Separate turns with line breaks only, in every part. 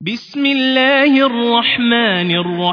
بسم الله الرحمن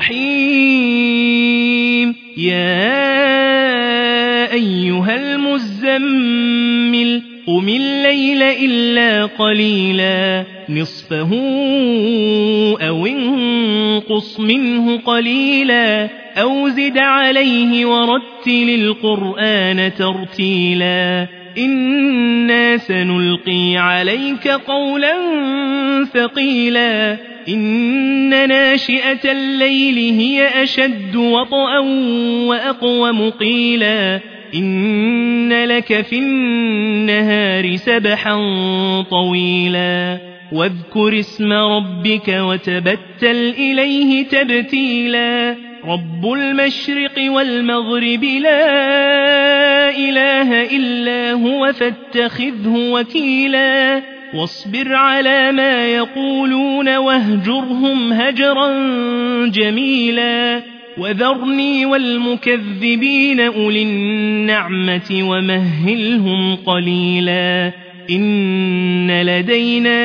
الرحيم يا أيها المزمل قم الليل إلا قليلا نصفه أو انقص منه قليلا أو زد عليه ورتل القرآن ترتيلا إنا سنلقي عليك قولا ثقيلا إن ناشئة الليل هي أشد وطئا وأقوم قيلا إن لك في النهار سبحا طويلا واذكر اسم ربك وتبتل إليه تبتيلا رب المشرق والمغرب لا إله إلا هو فاتخذه وكيلا واصبر على ما يقولون واهجرهم هجرا جميلا وذرني والمكذبين أولي النعمة ومهلهم قليلا إن لدينا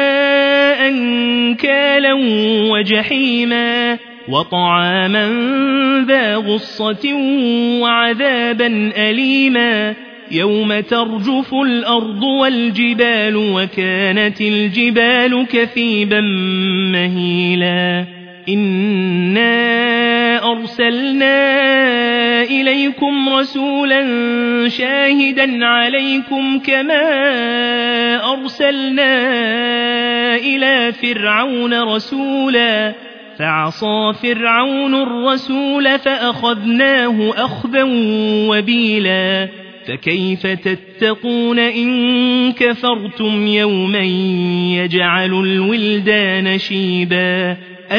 أنكالا وجحيما وطعاما ذا غصة وعذابا أليما يوم ترجف الأرض والجبال وكانت الجبال كثيبا مهيلا إنا أرسلنا إليكم رسولا شاهدا عليكم كما أرسلنا إلى فرعون رسولا فعصى فرعون الرسول فأخذناه أخذا وبيلا فكيف تتقون إن كفرتم يوما يجعل الولدان شيبا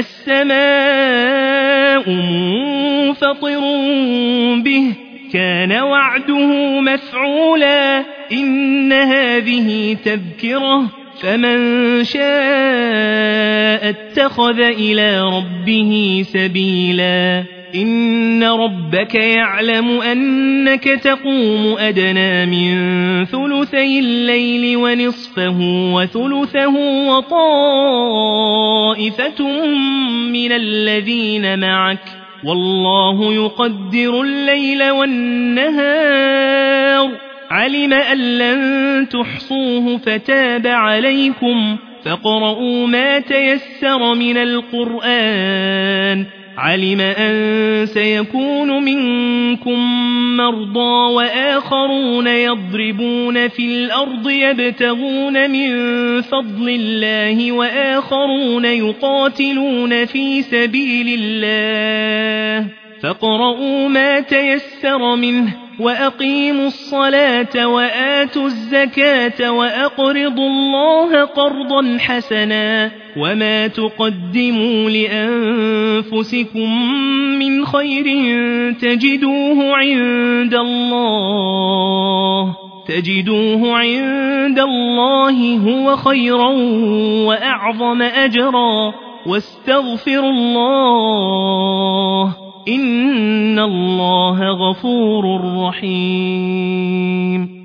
السماء منفطر به كان وعده مفعولا إن هذه تذكرة فمن شاء اتخذ إلى ربه سبيلا إن ربك يعلم أنك تقوم أدنى من ثلثي الليل ونصفه وثلثه وطائفة من الذين معك والله يقدر الليل والنهار علم أن لن تحصوه فتاب عليكم فاقرؤوا ما تيسر من القرآن علم أن سيكون منكم مرضى وآخرون يضربون في الأرض يبتغون من فضل الله وآخرون يقاتلون في سبيل الله فاقرؤوا ما تيسر منه وأقيموا الصلاة وآتوا الزكاة وأقرضوا الله قرضا حسنا وما تقدموا لأنفسكم من خير تجدوه عند الله هو خيرا وأعظم أجرا واستغفروا الله إن الله غفور رحيم